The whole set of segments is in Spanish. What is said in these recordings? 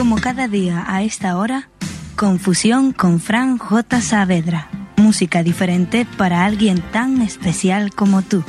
Como cada día a esta hora, Confusión con Fran J. Saavedra. Música diferente para alguien tan especial como tú.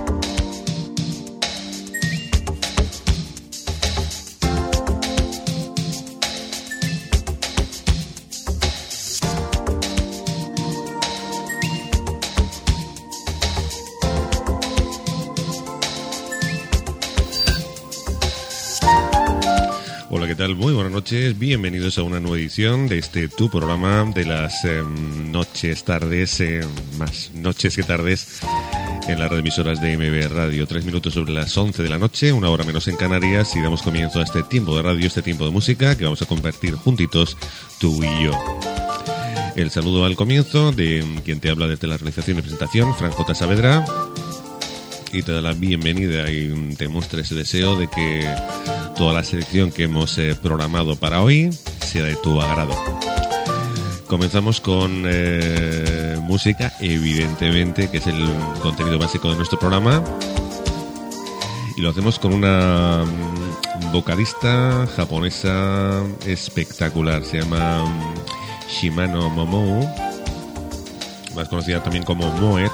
Hola, ¿qué tal? Muy buenas noches, bienvenidos a una nueva edición de este tu programa de las noches, tardes, más noches que tardes en las emisoras de MB Radio. 3 minutos sobre las 11 de la noche, una hora menos en Canarias, y damos comienzo a este tiempo de radio, este tiempo de música que vamos a compartir juntitos tú y yo. El saludo al comienzo de quien te habla desde la realización y presentación, Fran J. Saavedra, y te da la bienvenida y te muestra ese deseo de que toda la selección que hemos programado para hoy sea de tu agrado. Comenzamos con música, evidentemente, que es el contenido básico de nuestro programa, y lo hacemos con una vocalista japonesa espectacular. Se llama Shimano Momou, más conocida también como Moet,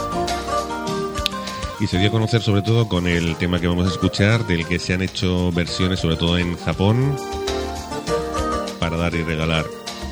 y se dio a conocer sobre todo con el tema que vamos a escuchar, del que se han hecho versiones sobre todo en Japón para dar y regalar.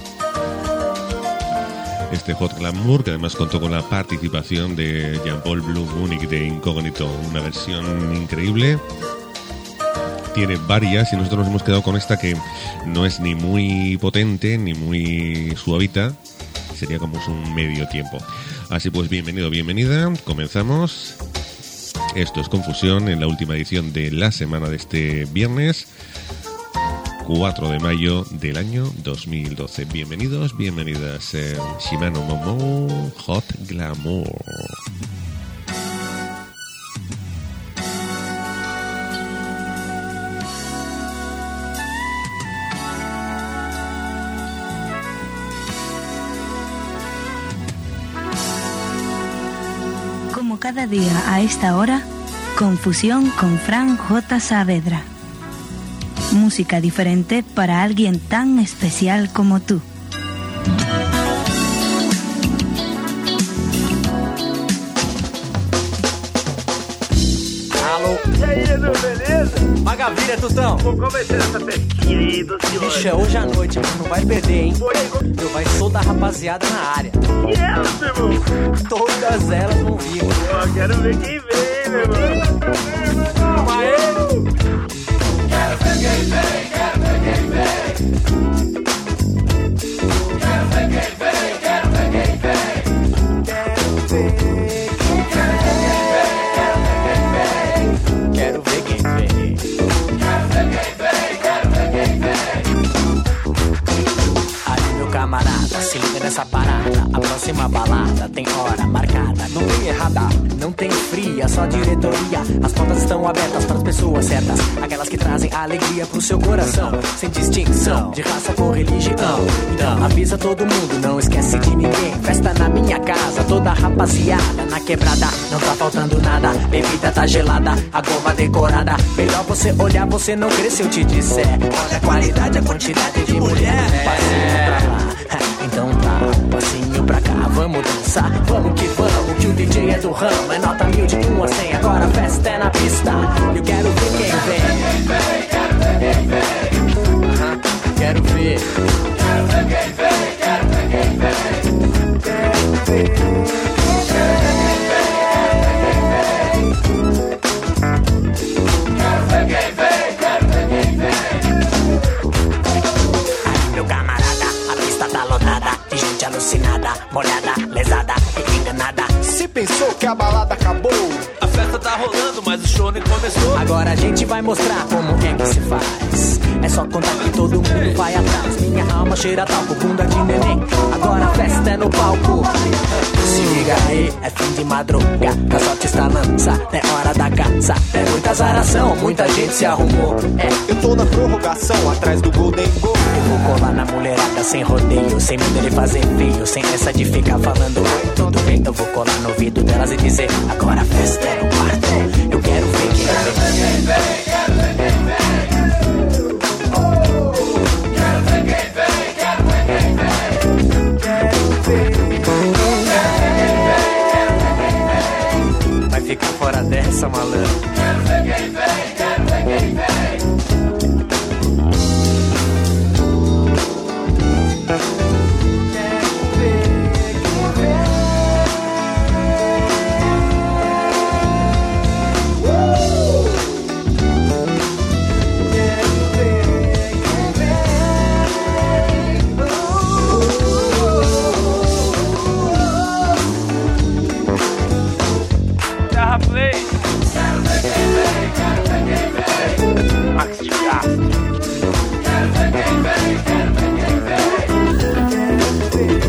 Este Hot Glamour, que además contó con la participación de Jean-Paul Blue Munich de Incógnito, una versión increíble. Tiene varias y nosotros nos hemos quedado con esta, que no es ni muy potente ni muy suavita, sería como un medio tiempo. Así pues, bienvenido, bienvenida, comenzamos. Esto es Confusión en la última edición de la semana de este viernes 4 de mayo del año 2012. Bienvenidos, bienvenidas. Shimano Momou, Hot Glamour. Como cada día a esta hora, Confusión con Fran J. Saavedra. Música diferente para alguien tan especial como tú. Alô? E aí, Edu, beleza? Maravilha, Tutão. Como vai ser essa festinha aí do senhor? Bicho, hoje à noite, não vai perder, hein? Eu vai sou da rapaziada na área. E elas, meu irmão? Todas elas vão vir. Pô, quero ver quem vem, meu irmão. Aê! Quero ver quem vem, quero ver quem vem. Quero ver quem vem, quero ver quem vem. Quero ver quem vem. Quero ver quem vem, quero ver quem vem. Aí, meu camarada, se liga nessa parada. A próxima balada tem hora marcada. Não tem errada, não tem fria, só diretoria. As portas estão abertas para as pessoas certas, aquelas que trazem alegria pro seu coração, sem distinção de raça ou religião. Então avisa todo mundo, não esquece de ninguém. Festa na minha casa, toda rapaziada na quebrada, não tá faltando nada. Bebida tá gelada, a goma decorada. Melhor você olhar, você não crer se eu te disser. Olha a qualidade, a quantidade de mulher. Passinho pra lá, então tá, passinho pra cá. Vamos dançar, vamos que o DJ é do ramo. É nota 1000 de 1 a 100, agora a festa é na pista. Eu quero ver quem vem. Quero ver quem vem. Quero ver. Quero ver quem vem, quero ver quem vem. Quero ver. Quero ver quem vem, quero ver quem vem. Aí, meu camarada, a pista tá lotada de gente alucinada, molhada, lesada e enganada. Se pensou que a balada acabou, A festa tá rolando, mas o show nem começou. Agora a gente vai mostrar como é que se faz. É só contar que todo mundo vai atrás. Minha alma cheira talco, bunda de neném. Agora a festa é no palco. Se liga aí, é fim de madruga, a sorte está lança, é hora da caça. É muita azaração, muita gente se arrumou. eu tô na prorrogação, atrás do Golden Goal. Eu vou colar na mulherada sem rodeio, sem medo de fazer feio, sem essa de ficar falando oi, tudo bem. Eu vou colar no ouvido delas e dizer, agora a festa é no quarto. Eu quero ver quem vem. Quero ver quem vem, quero ver quem vem. galera. Quero ver quem vem, quero ver quem vem. Terra Play. Quero ver quem vem, quero ver quem vem. Max de Gasto. Quero ver quem vem, quero ver quem vem.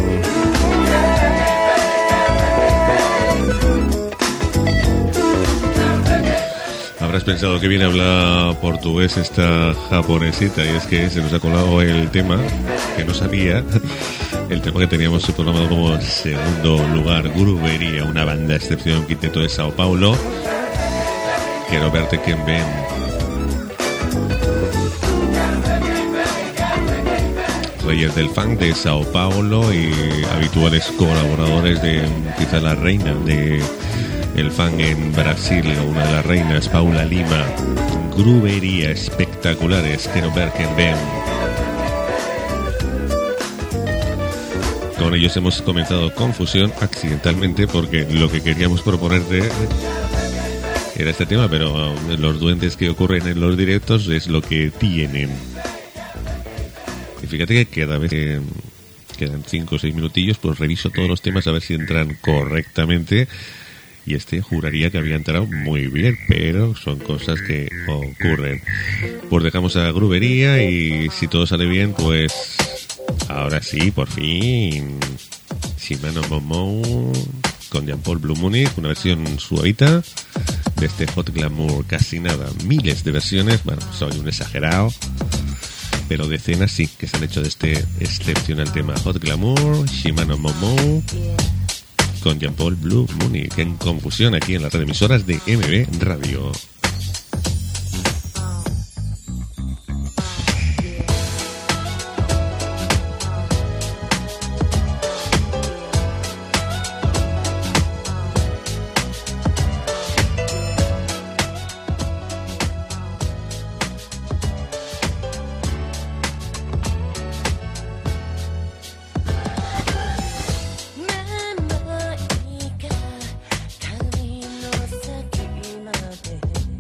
Habrás pensado que viene a hablar portugués esta japonesita, y es que se nos ha colado el tema que no sabía, el tema que teníamos programado como segundo lugar, Grubería, una banda excepción, quinteto de Sao Paulo. Quiero verte quien ven. Reyes del funk de Sao Paulo y habituales colaboradores de quizá la reina de el funk en Brasil, una de las reinas, Paula Lima. Grubería, espectaculares. Quiero ver quien ven. Con ellos hemos comenzado Confusión accidentalmente, porque lo que queríamos proponerte era este tema, pero los duendes que ocurren en los directos es lo que tienen. Y fíjate que cada vez que quedan 5 o 6 minutillos, pues reviso todos los temas a ver si entran correctamente. Y este juraría que había entrado muy bien, pero son cosas que ocurren. Pues dejamos a Grubería y si todo sale bien, pues ahora sí, por fin, Shimano Momo con Jean-Paul Blue Munich, una versión suavita de este Hot Glamour, casi nada, miles de versiones, bueno, soy un exagerado, pero decenas sí que se han hecho de este excepcional tema. Hot Glamour, Shimano Momo con Jean-Paul Blue Munich, en Confusión, aquí en las emisoras de MB Radio. Memoryが髪の先まで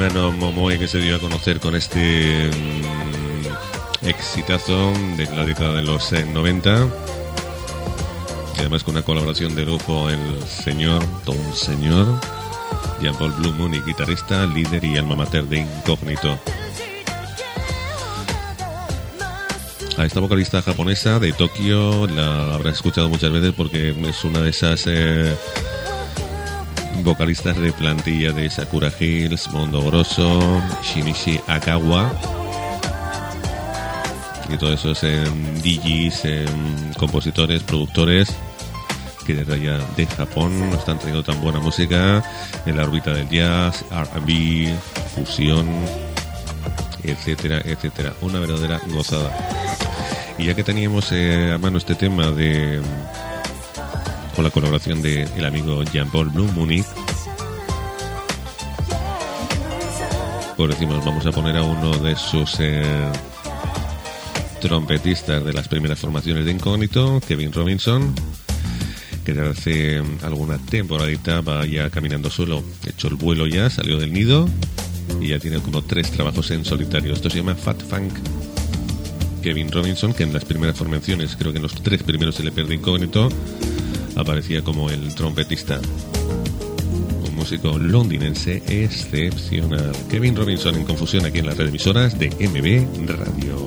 Mano Momoe, que se dio a conocer con este exitazo de la década de los 90, y además con una colaboración de lujo el señor, todo un señor, Jean-Paul Blue Moon, guitarrista, líder y alma mater de Incógnito. A esta vocalista japonesa de Tokio la habrás escuchado muchas veces porque es una de esas vocalistas de plantilla de Sakura Hills, Mondo Grosso, Shinichi Akawa y todos esos DJs, compositores, productores que desde allá de Japón nos están trayendo tan buena música en la órbita del jazz, R&B, fusión, etcétera, etcétera. Una verdadera gozada. Y ya que teníamos a mano este tema con la colaboración de el amigo Jean-Paul Blue Moon, pues decimos, vamos a poner a uno de sus trompetistas de las primeras formaciones de Incógnito, Kevin Robinson, que desde hace alguna temporadita va ya caminando solo, hecho el vuelo ya, salió del nido y ya tiene como 3 trabajos en solitario. Esto se llama Fat Funk. Kevin Robinson, que en las primeras formaciones, creo que en los 3 primeros LP de Incógnito, aparecía como el trompetista. Un músico londinense excepcional. Kevin Robinson en Confusión, aquí en las emisoras de MB Radio.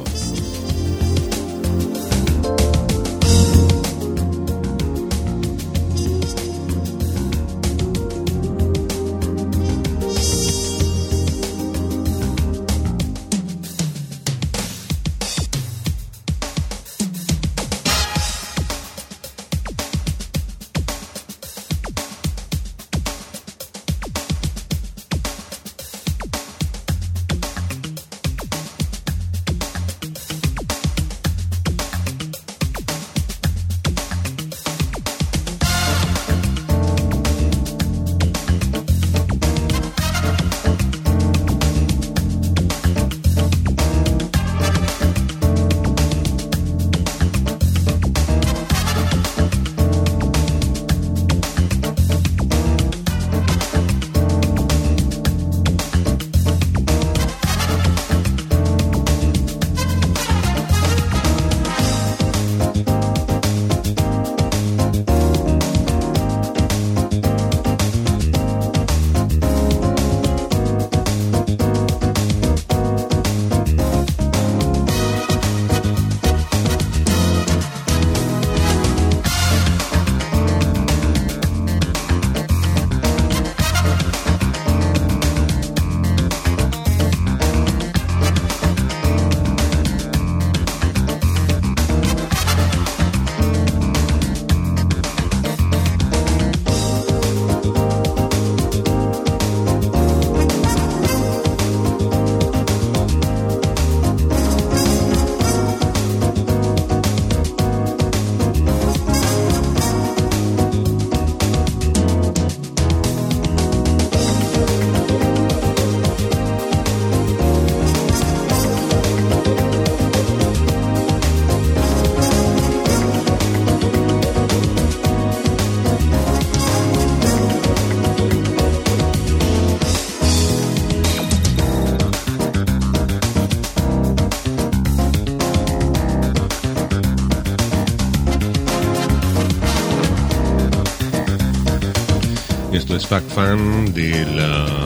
Esto es Fact Fan del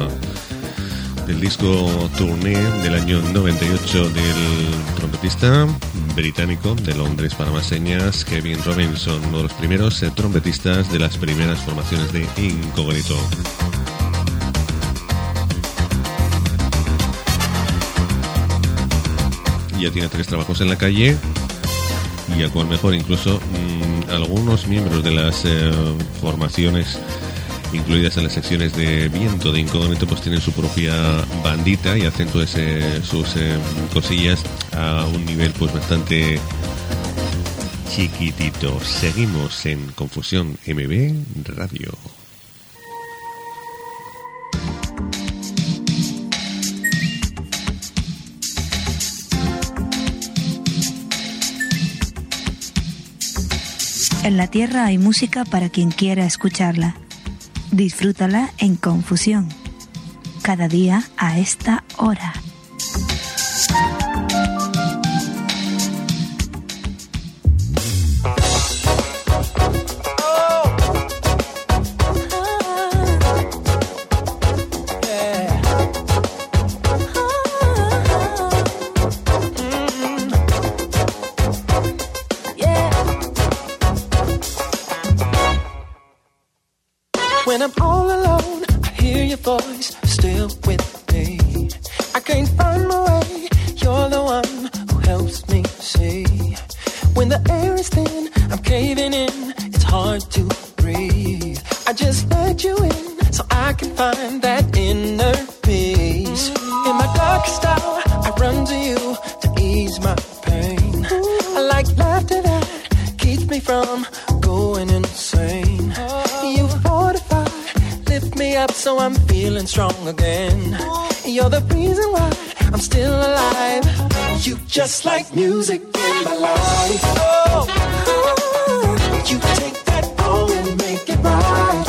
disco Tournée del año 98 del trompetista británico de Londres, para más señas, Kevin Robinson, uno de los primeros trompetistas de las primeras formaciones de Incógnito. Ya tiene 3 trabajos en la calle y a cual mejor incluso algunos miembros de las formaciones incluidas en las secciones de viento de Incógnito pues tienen su propia bandita y hacen pues, sus cosillas a un nivel pues bastante chiquitito. Seguimos en Confusión MB Radio. En la Tierra hay música para quien quiera escucharla. Disfrútala en Confusión. cada día a esta hora. When I'm all alone, I hear your voice still with me. I can't find my way, you're the one who helps me see. When the air is thin, I'm caving in, it's hard to breathe. I just let you in, so I can find that inner peace. In my darkest hour, I run to you to ease my pain. I like laughter that keeps me from going insane. You fortify, lift me up so I'm feeling strong again. You're the reason why I'm still alive. You just like music in my life. Oh, you take that wrong and make it right.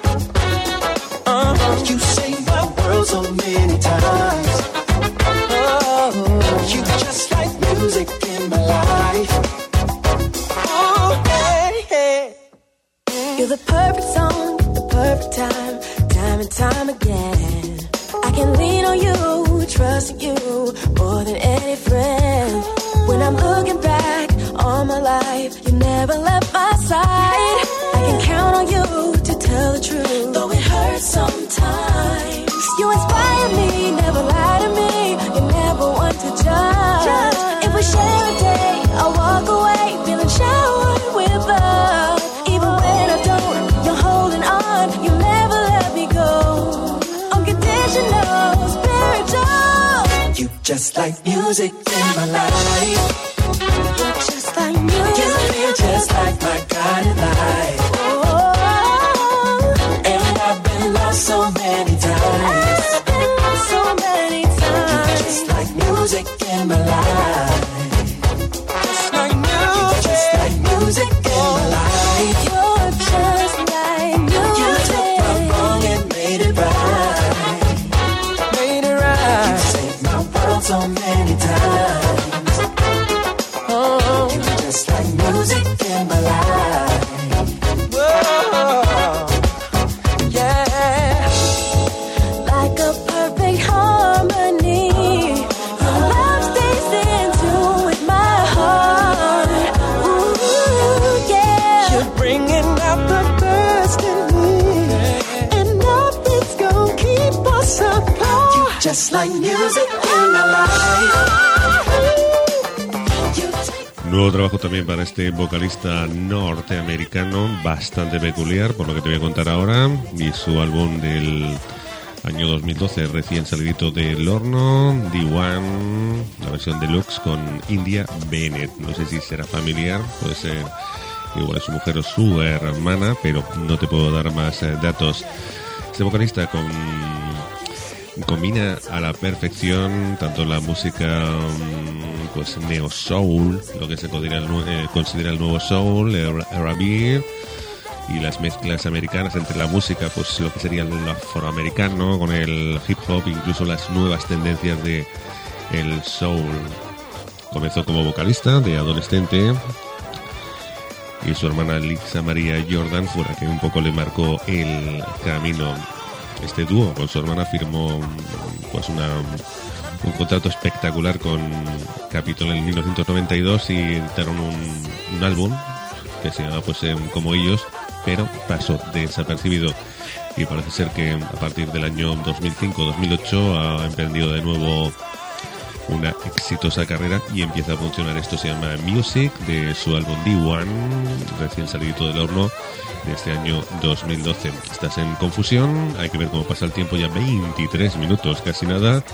You saved my world so many times. Oh, you just like music in my life. Oh, hey, hey. You're the perfect song, the perfect time, time and time again. I can lean on you, trust you more than any friend. When I'm looking back on my life, you never left my side. I can count on you to tell the truth, though it hurts sometimes. You inspire me, never lie to me, you never want to judge. If we share a day, I'll walk away feeling showered with love. Even when I don't, you're holding on, you never let me go. Unconditional, spiritual. You just like music in my life. You're just like music. You feel just like my guiding light. Oh, And I've been lost so many times. I've been lost so many You times. just like music in my life. Just like music. You just like music in my life. You're just like music. You took my wrong and made it right. Made it right. You saved my world so many times. Oh, you just like music in my life. Whoa, yeah. Like a perfect harmony. Your love stays in tune with my heart. Ooh, yeah. You're bringing out the best in me, and nothing's gonna keep us apart. You just like music in my life. You take Nuevo trabajo también para este vocalista norteamericano, bastante peculiar, por lo que te voy a contar ahora, y su álbum del año 2012, recién salidito del horno, D1, la versión deluxe con India Bennett. No sé si será familiar, puede ser igual es su mujer o su hermana, pero no te puedo dar más datos. Este vocalista combina a la perfección tanto la música pues neo soul, lo que se considera el nuevo soul, el R&B, y las mezclas americanas entre la música, pues lo que sería el afroamericano con el hip hop, incluso las nuevas tendencias de el soul. Comenzó como vocalista de adolescente y su hermana Lisa María Jordan fue la que un poco le marcó el camino. Este dúo con su hermana firmó pues un contrato espectacular con Capitol en 1992 y editaron un álbum que se llama pues como ellos, pero pasó desapercibido, y parece ser que a partir del año 2005-2008 ha emprendido de nuevo una exitosa carrera y empieza a funcionar. Esto se llama Music, de su álbum D1, recién salido del horno, de este año 2012. Estás en Confusión, hay que ver cómo pasa el tiempo, ya 23 minutos, casi nada.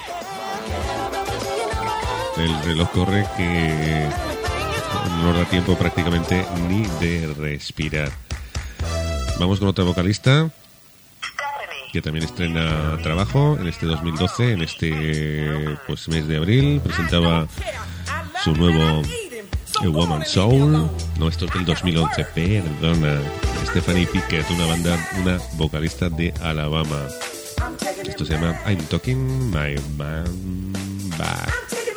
El reloj corre que no nos da tiempo prácticamente ni de respirar. Vamos con otra vocalista que también estrena trabajo en este 2012, en este pues mes de abril. Presentaba su nuevo Woman Soul. No, esto es del 2011, perdona. Stephanie Pickett, una vocalista de Alabama. Esto se llama I'm Taking My Man Back.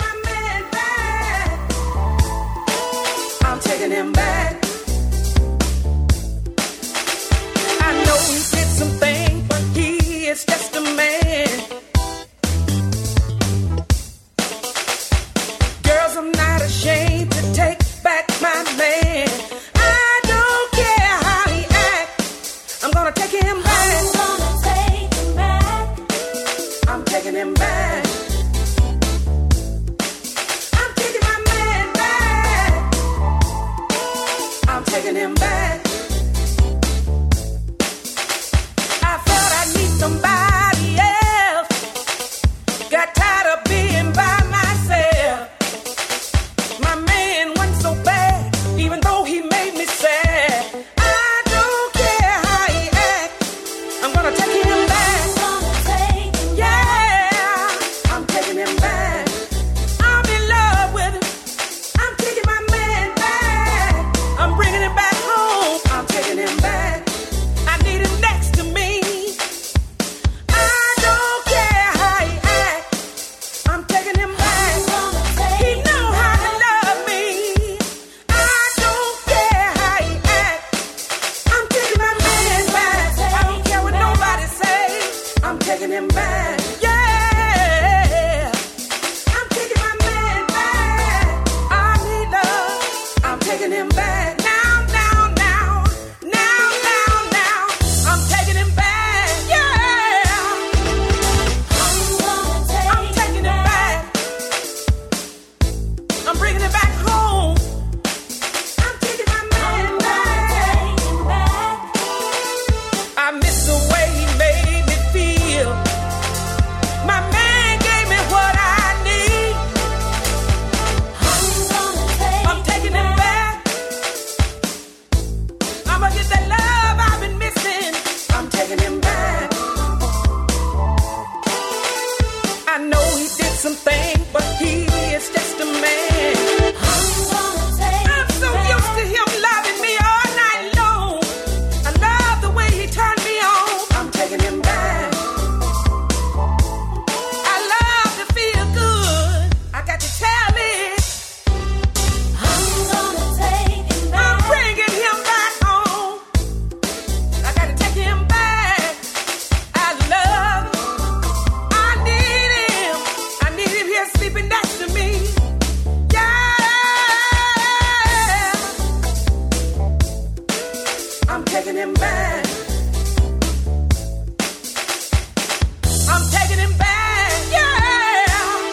I'm taking him back. I know he did some things, but he is just a man. Girls, I'm not ashamed to take back my man. I don't care how he acts. I'm gonna take him back. I'm gonna take him back. I'm taking him back. I'm taking my man back. I'm taking him back. I thought I need somebody else. Got tired of being by myself. My man wasn't so bad, even though he made me sad. I don't care how he acts. I'm gonna take him back. Yeah, I'm taking him back. I'm in love with him. I'm taking my man back. I'm bringing him back home. I'm taking him back. I need him next to me. I don't care how he acts. I'm taking him back. He know how to love me. I don't care how he acts. I'm taking my man back. I don't care what nobody says. I'm taking him back. Yeah, I'm taking my man back. I need love. I'm taking him back. Now, now, now, now, now, now. I'm taking him back. Yeah, I'm taking him back. I'm bringing it back home. I'm taking my man back. I miss the way he made me feel. My man gave me what I need. I'm taking him back. I'ma get that love I've been missing. I'm taking him back. I know he did some things, but he is just a man. I'm so used to him loving me all night long. I love the way he turned me on. I'm taking him back. I love to feel good. I got to tell it. I'm bringing him back home. I got to take him back. I love him. I need him. I need him here sleeping next to me. Yeah. I'm taking him back. I'm taking him back. Yeah.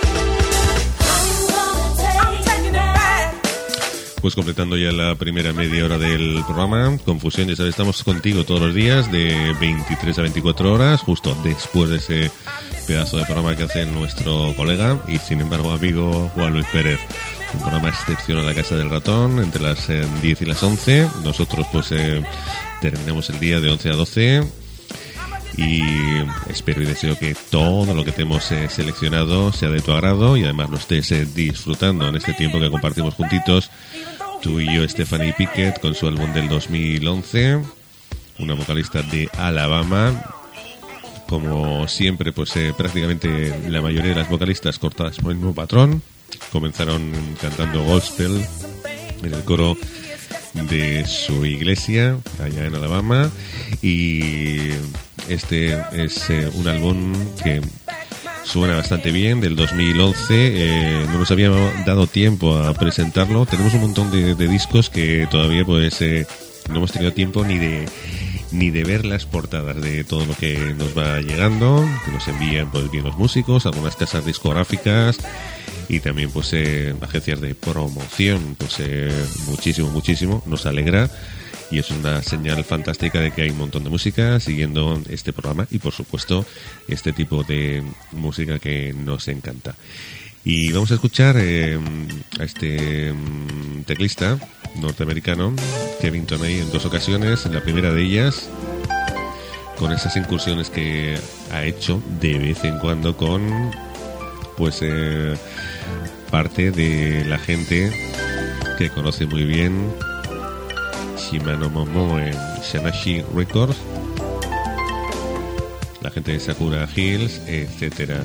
I'm taking him back. Pues completando ya la primera media hora del programa, Confusión, ya sabes, estamos contigo todos los días de 23 a 24 horas, justo después de ese pedazo de programa que hace nuestro colega y sin embargo amigo Juan Luis Pérez. Un programa excepcional a la Casa del Ratón entre las 10 y las 11. Nosotros pues terminamos el día de 11 a 12 y espero y deseo que todo lo que te hemos seleccionado sea de tu agrado y además lo estés disfrutando en este tiempo que compartimos juntitos tú y yo. Stephanie Pickett con su álbum del 2011, una vocalista de Alabama. Como siempre, pues prácticamente la mayoría de las vocalistas cortadas por el mismo patrón. Comenzaron cantando gospel en el coro de su iglesia allá en Alabama y este es un álbum que suena bastante bien, del 2011. No nos había dado tiempo a presentarlo. Tenemos un montón de discos que todavía pues no hemos tenido tiempo ni de ver las portadas de todo lo que nos va llegando, que nos envían pues bien los músicos, algunas casas discográficas y también pues agencias de promoción. Pues muchísimo nos alegra y es una señal fantástica de que hay un montón de música siguiendo este programa y por supuesto este tipo de música que nos encanta. Y vamos a escuchar a este teclista norteamericano, Kevin Toney, en 2 ocasiones. En la primera de ellas, con esas incursiones que ha hecho de vez en cuando con pues parte de la gente que conoce muy bien Shimano Momo en Shanashi Records. la gente de Sakura Hills, etcétera.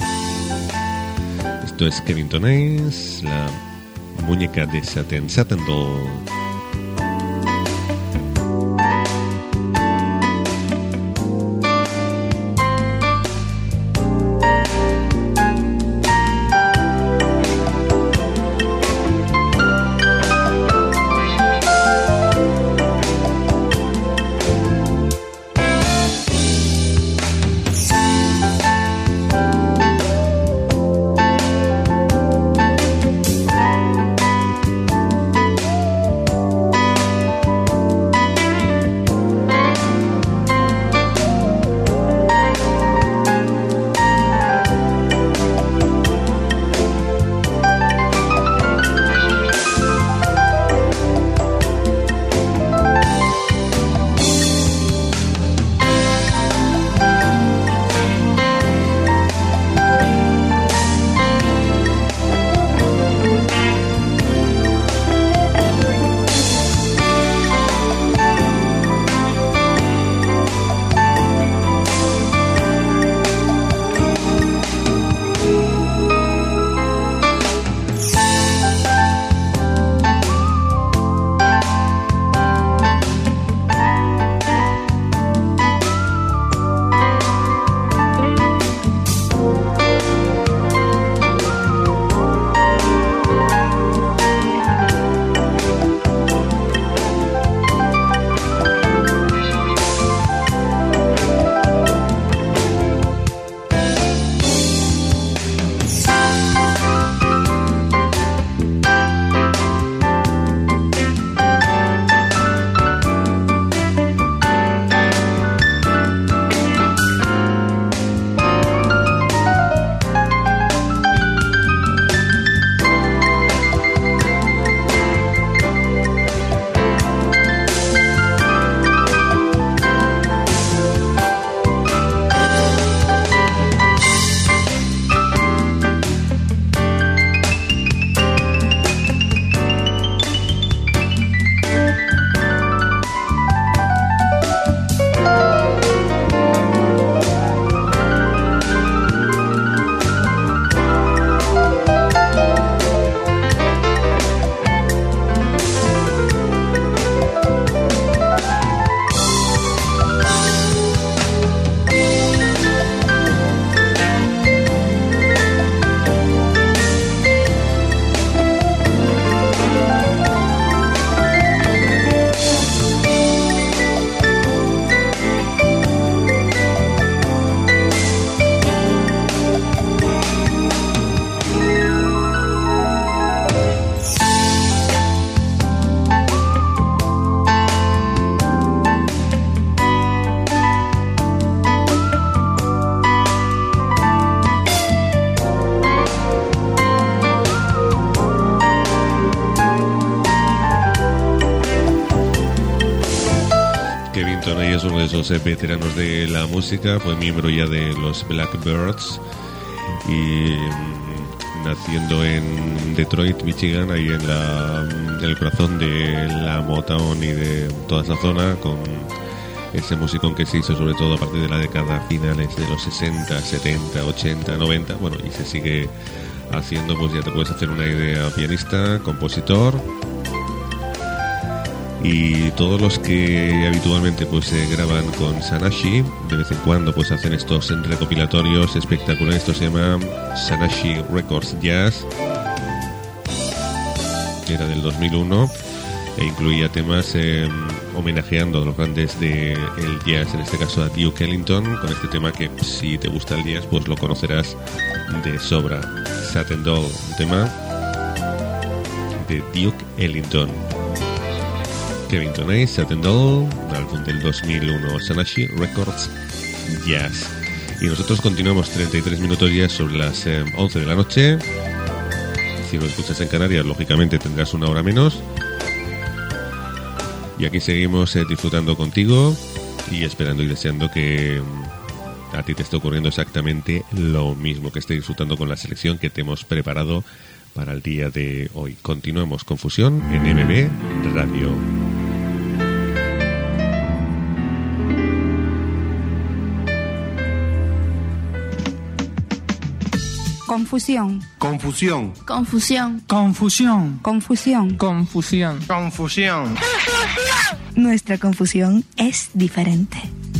Esto es Kevin Tonés, la muñeca de Satin Doll. Es uno de esos veteranos de la música, fue miembro ya de los Blackbirds y naciendo en Detroit, Michigan, ahí en el corazón de la Motown y de toda esa zona, con ese musicón que se hizo sobre todo a partir de la década finales de los 60, 70, 80, 90, bueno, y se sigue haciendo, pues ya te puedes hacer una idea, pianista, compositor. Y todos los que habitualmente pues graban con Sanashi, de vez en cuando pues hacen estos recopilatorios espectaculares. Esto se llama Sanashi Records Jazz, era del 2001 e incluía temas homenajeando a los grandes del jazz, en este caso a Duke Ellington, con este tema que si te gusta el jazz pues lo conocerás de sobra, Satin Doll, un tema de Duke Ellington. Kevin Tonés, Satin Doll, álbum del 2001, Sanashi Records Jazz. Y nosotros continuamos 33 minutos ya sobre las 11 de la noche. Si lo escuchas en Canarias, lógicamente tendrás una hora menos. Y aquí seguimos disfrutando contigo y esperando y deseando que a ti te esté ocurriendo exactamente lo mismo, que estés disfrutando con la selección que te hemos preparado para el día de hoy. Continuamos con Fusión en MB Radio. Confusión. Confusión. Confusión. Confusión. Confusión. Confusión. Confusión. Nuestra confusión es diferente.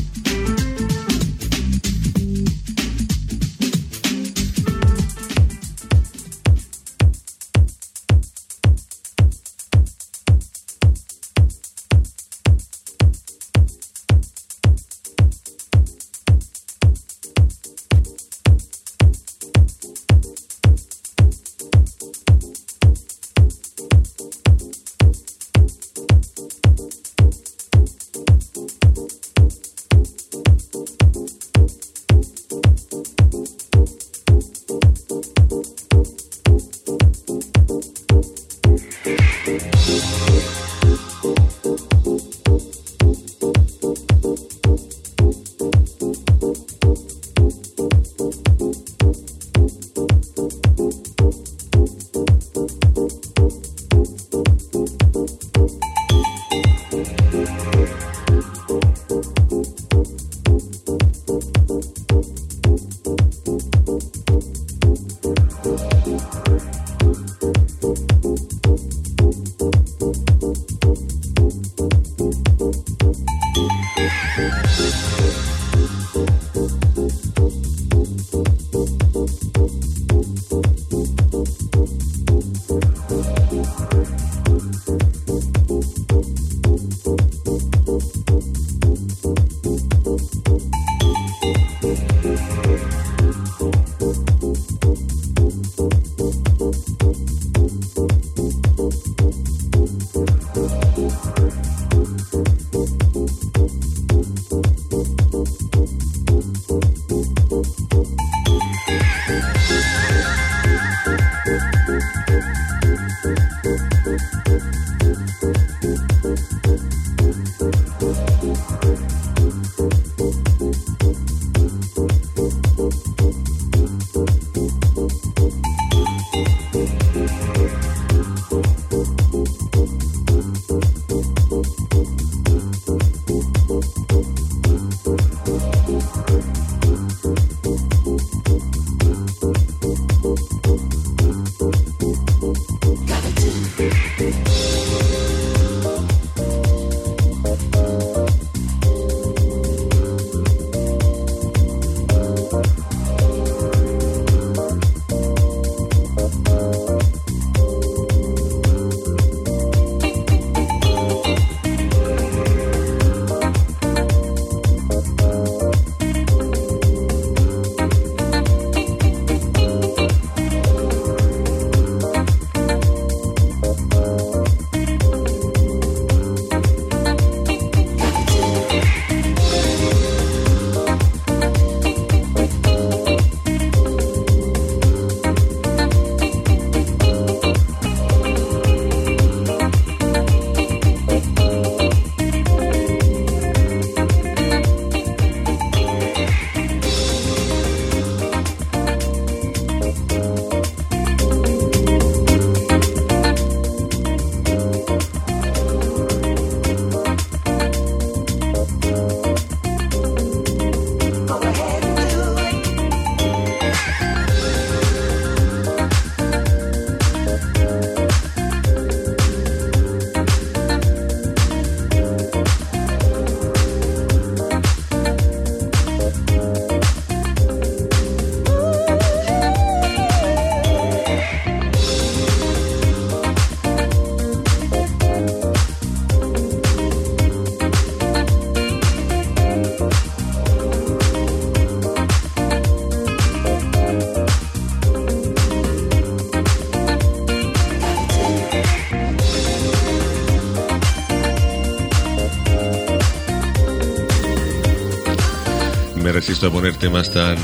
Me resisto a poner temas tan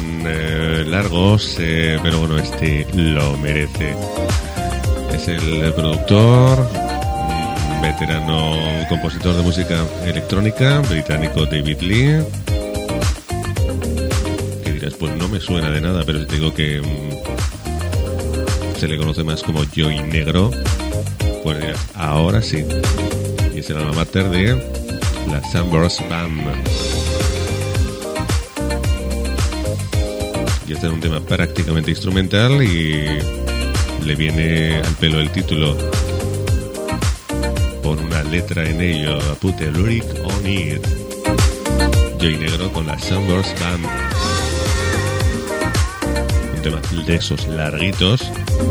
largos, pero bueno, este lo merece. Es el productor, veterano compositor de música electrónica británico David Lee. Que dirás, pues no me suena de nada, pero te digo que se le conoce más como Joy Negro. Pues dirás, ahora sí. Y es el alma mater de la Sunburst Band. Y este es un tema prácticamente instrumental y le viene al pelo el título. Pon una letra en ello, put a lyric on it. Joy Negro con la Sunburst Band. Un tema de esos larguitos,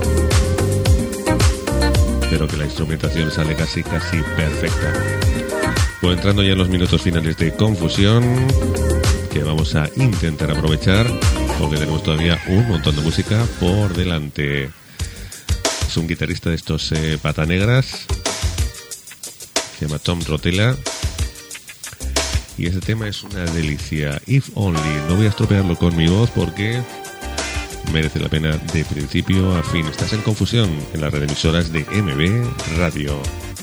pero que la instrumentación sale casi perfecta. Pues entrando ya en los minutos finales de Confusión, que vamos a intentar aprovechar, porque tenemos todavía un montón de música por delante. Es un guitarrista de estos pata negras, se llama Tom Rotella, y ese tema es una delicia. If Only. No voy a estropearlo con mi voz porque merece la pena de principio a fin. Estás en Confusión en las reemisoras de MB Radio.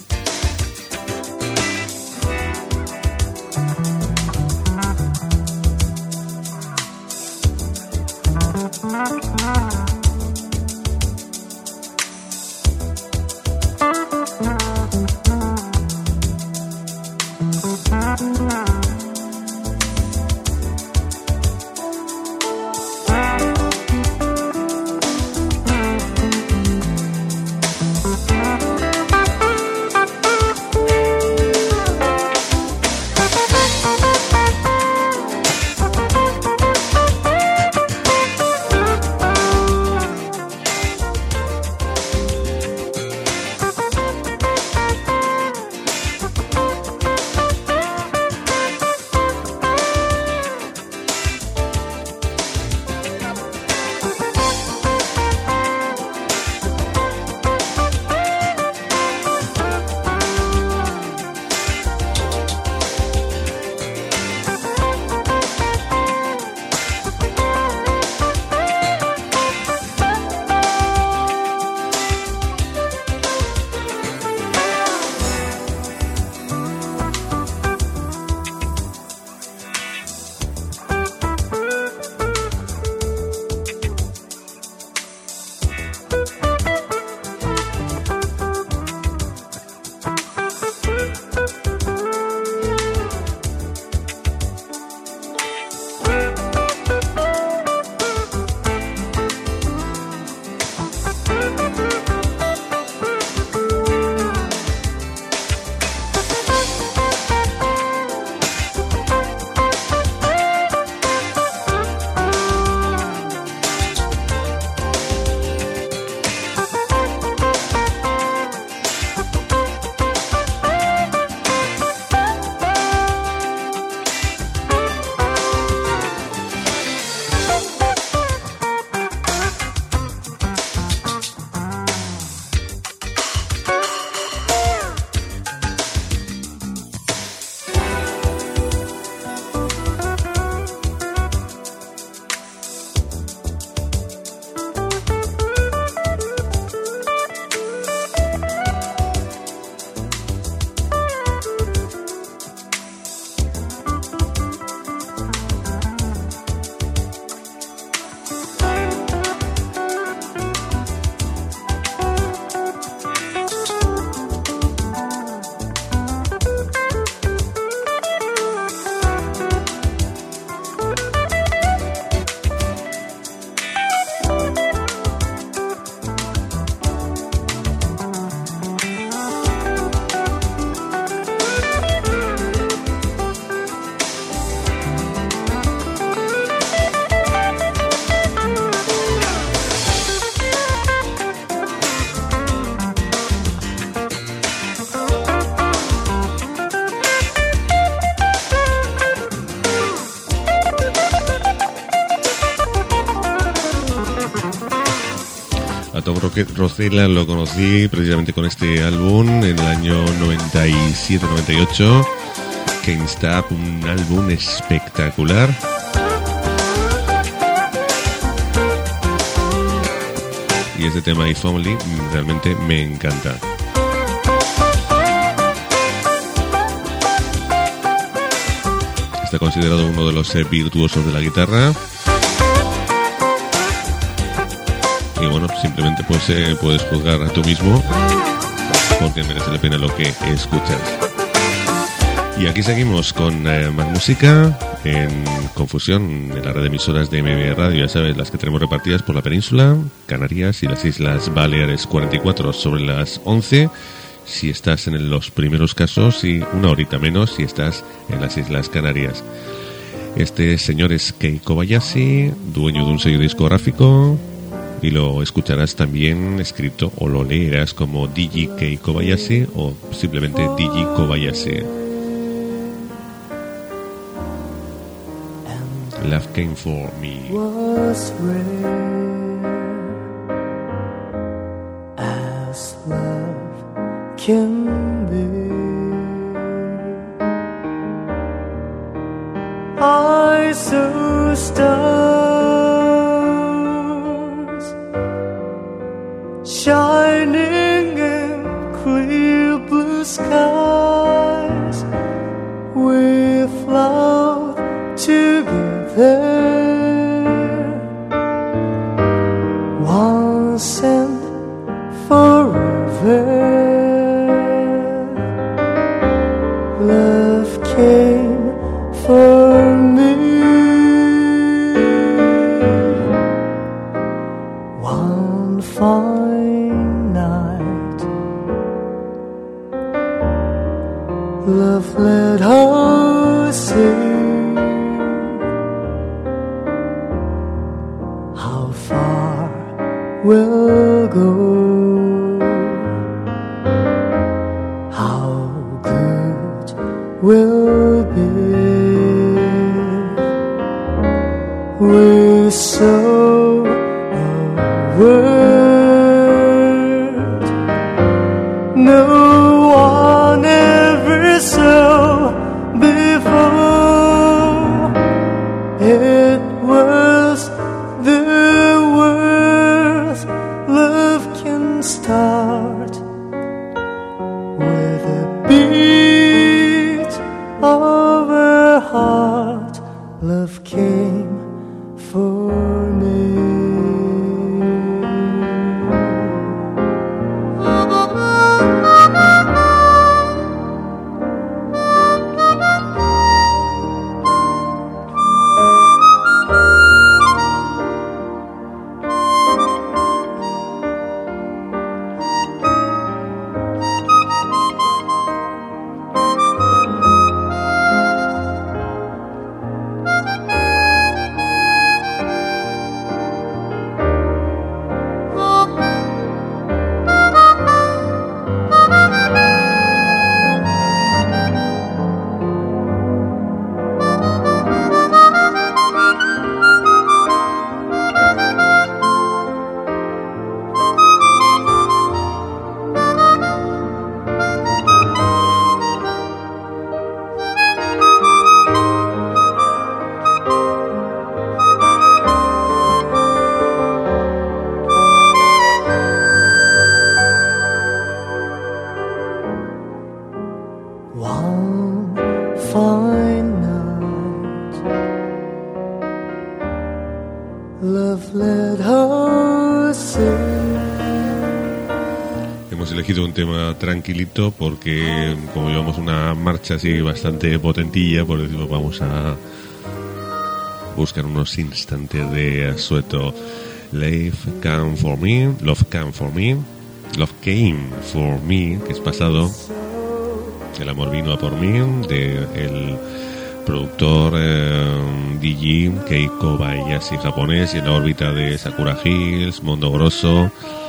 Tom Rotella lo conocí precisamente con este álbum en el año 97-98, Can't Stop, un álbum espectacular. Y este tema If Only realmente me encanta. Está considerado uno de los virtuosos de la guitarra. Y bueno, simplemente pues puedes juzgar a tú mismo porque merece la pena lo que escuchas. Y aquí seguimos con más música en Confusión, en la red de emisoras de MB Radio, ya sabes, las que tenemos repartidas por la península, Canarias y las Islas Baleares, 44 sobre las 11 si estás en los primeros casos y una horita menos si estás en las Islas Canarias. Este señor es Kei Kobayashi, dueño de un sello discográfico, y lo escucharás también escrito o lo leerás como DJ Kei Kobayashi o simplemente DJ Kobayashi. Love Came For Me. Was rare as love can be. I saw stars shining in clear blue skies. We float together, once and forever. Love came for me. One fine night, love let us see how far we'll go, how good we'll be. We saw a world no one ever saw before. It was the worth love can start with a beat of a heart. Love came for me. Hemos elegido un tema tranquilito porque como llevamos una marcha así bastante potentilla, por decirlo, vamos a buscar unos instantes de asueto. Love Came For Me, Love Came For Me, Love Came For Me, que es pasado. El amor vino a por mí, de el productor DJ Kei Kobayashi, japonés, y en la órbita de Sakura Hills, Mondo Grosso,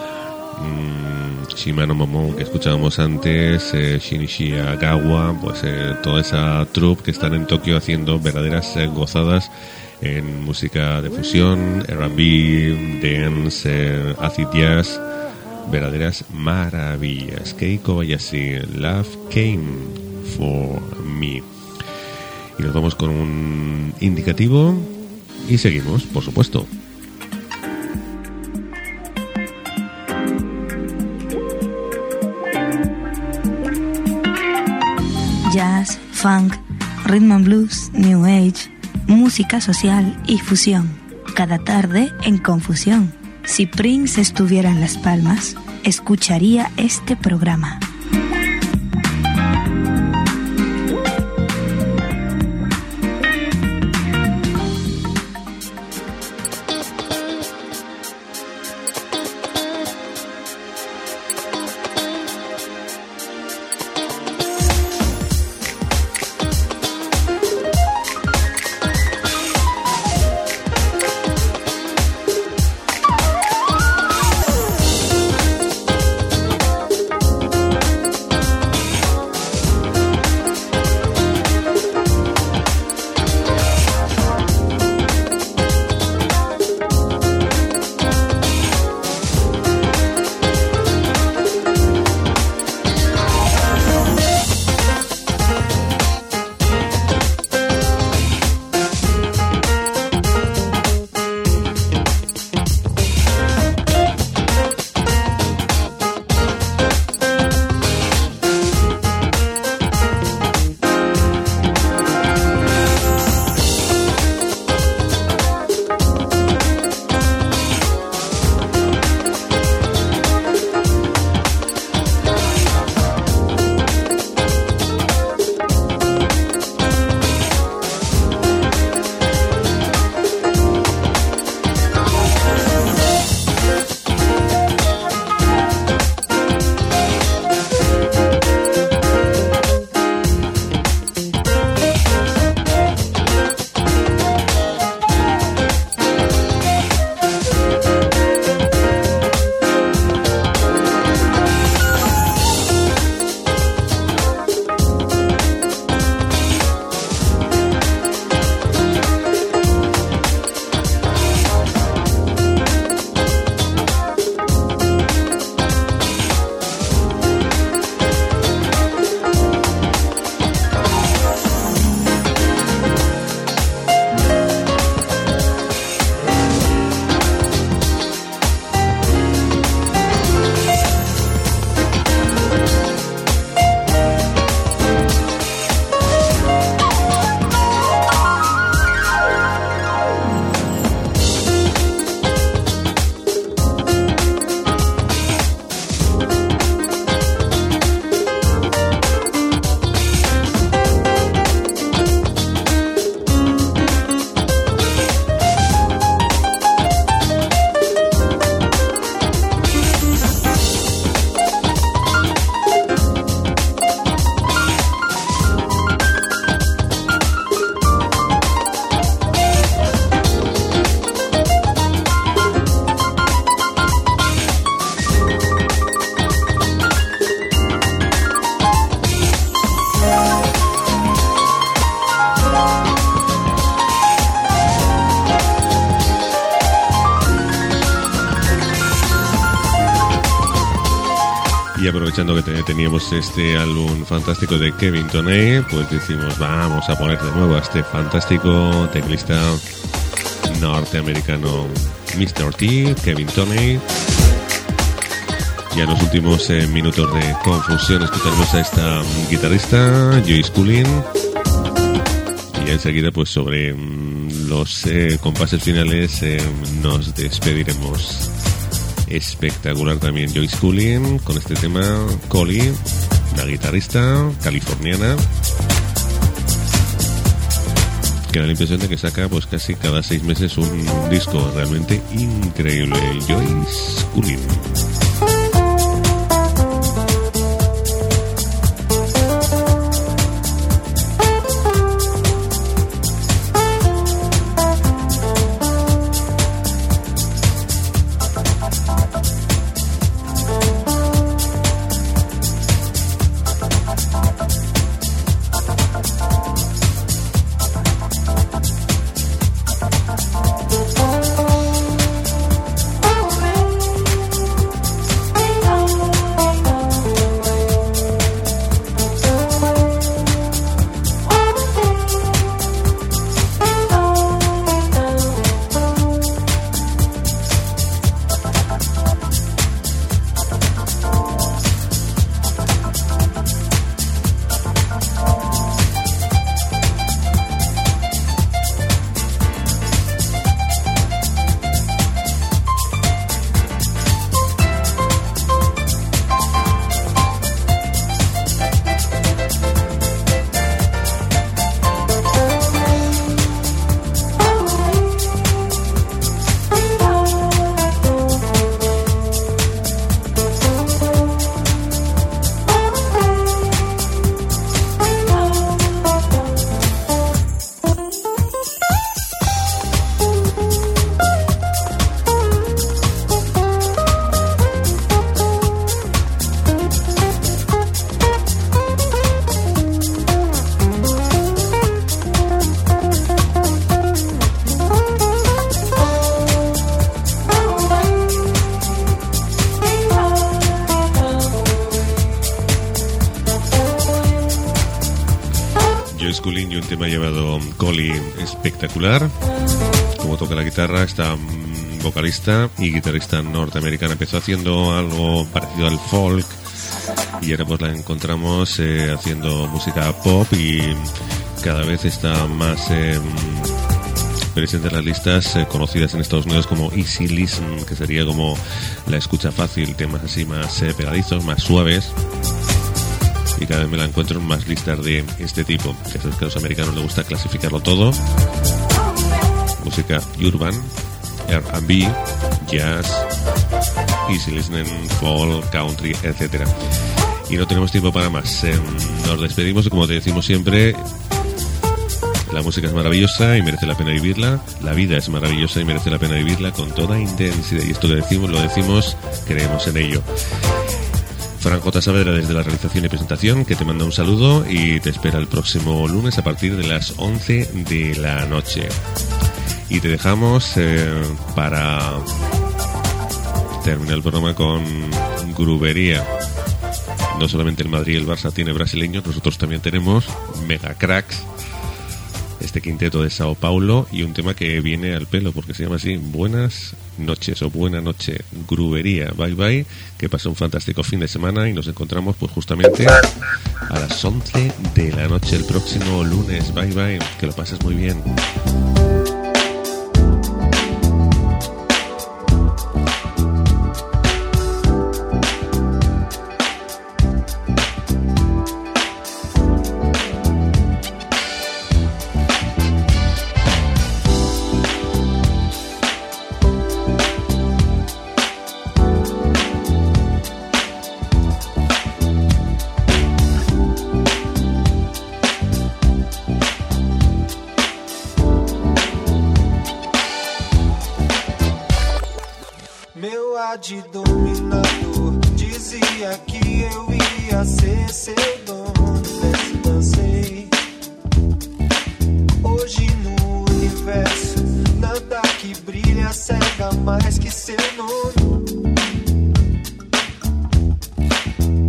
Shimano Momon, que escuchábamos antes, Shinichi Agawa, pues toda esa troupe que están en Tokio haciendo verdaderas gozadas en música de fusión, R&B, dance, acid jazz, verdaderas maravillas. Kei Kobayashi, Love Came For Me. Y nos vamos con un indicativo y seguimos, por supuesto. Jazz, funk, rhythm and blues, new age, música social y fusión. Cada tarde en Confusión. Si Prince estuviera en Las Palmas, escucharía este programa. Y aprovechando que teníamos este álbum fantástico de Kevin Toney, pues decimos, vamos a poner de nuevo a este fantástico teclista norteamericano Mr. T, Kevin Toney. Ya en los últimos minutos de confusión escucharemos a esta guitarrista, Joyce Cullen. Y enseguida, pues sobre los compases finales nos despediremos. Espectacular también Joyce Cullen con este tema, Collie, una guitarrista californiana que da la impresión de que saca pues casi cada 6 meses un disco realmente increíble. Joyce Cullen. Cullen y un tema llamado Collie, espectacular. Como toca la guitarra, esta vocalista y guitarrista norteamericana empezó haciendo algo parecido al folk y ahora pues la encontramos haciendo música pop y cada vez está más presente en las listas conocidas en Estados Unidos como Easy Listen, que sería como la escucha fácil, temas así más pegadizos, más suaves. Y cada vez me la encuentro en más listas de este tipo. Que es que a los americanos les gusta clasificarlo todo. Música urban, R&B, jazz, easy listening, folk, country, etc. Y no tenemos tiempo para más. Nos despedimos y como te decimos siempre, la música es maravillosa y merece la pena vivirla. La vida es maravillosa y merece la pena vivirla con toda intensidad. Y esto lo decimos, creemos en ello. Fran J. Saavedra desde la realización y presentación, que te manda un saludo y te espera el próximo lunes a partir de las 11 de la noche. Y te dejamos para terminar el programa con grubería. No solamente el Madrid y el Barça tiene brasileños, nosotros también tenemos mega cracks. Este quinteto de Sao Paulo y un tema que viene al pelo porque se llama así, Buenas noches o Buena noche, grubería. Bye bye, que pase un fantástico fin de semana y nos encontramos pues justamente a las 11 de la noche el próximo lunes. Bye bye, que lo pases muy bien. De dominador, dizia que eu ia ser seu dono, dancei. Hoje no universo, nada que brilha cega mais que seu nome.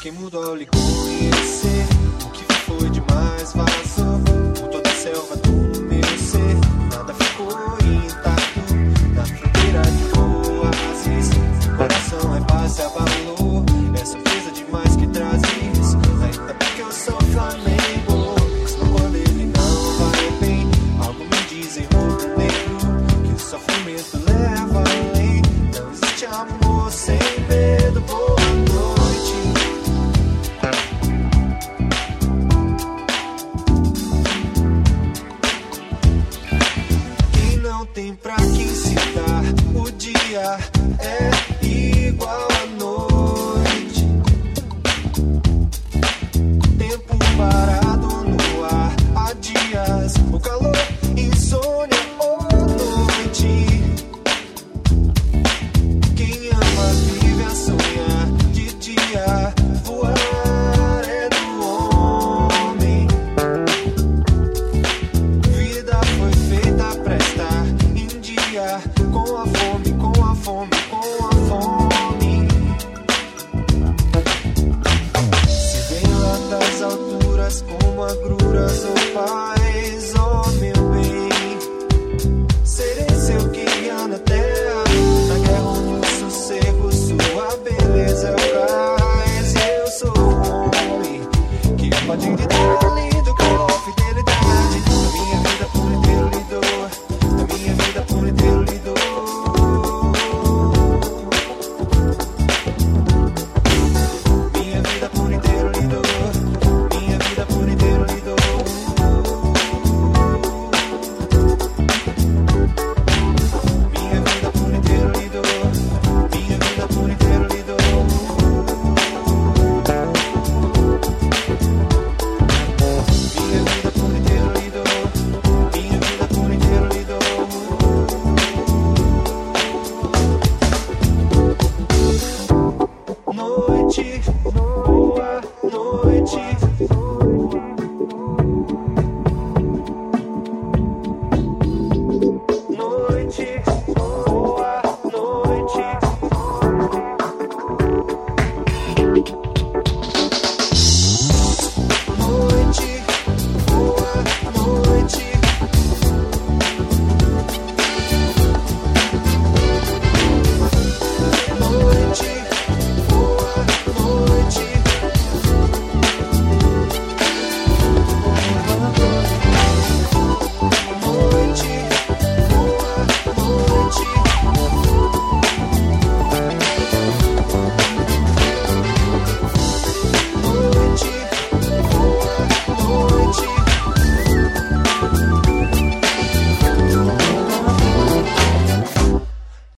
quem mudou ao lhe conhecer. O que foi demais vazou por toda a selva do meu ser. Nada ficou intacto na fronteira de oásis. Meu coração é paz, se abalou. Essa presa demais que trazes. Ainda bem que eu sou Flamengo, senão quando ele não vai bem, algo me diz em rubro-negro que o sofrimento leva além. Não existe amor sem medo. Boa noite. Quem não tem pra quem se dar, o dia é igual à noite. Tempo parado no ar, há dias o calor, insônia ou noite. Quem ama vive a sonhar, de dia voar é do homem. Vida foi feita pra estar em dia, com a fome, com a fome, com a fome. Se vem lá das alturas como agruras ou paz, oh meu bem, serei seu guia na terra, na guerra ou no sossego, sua beleza é o cais. Eu sou o homem que pode gritar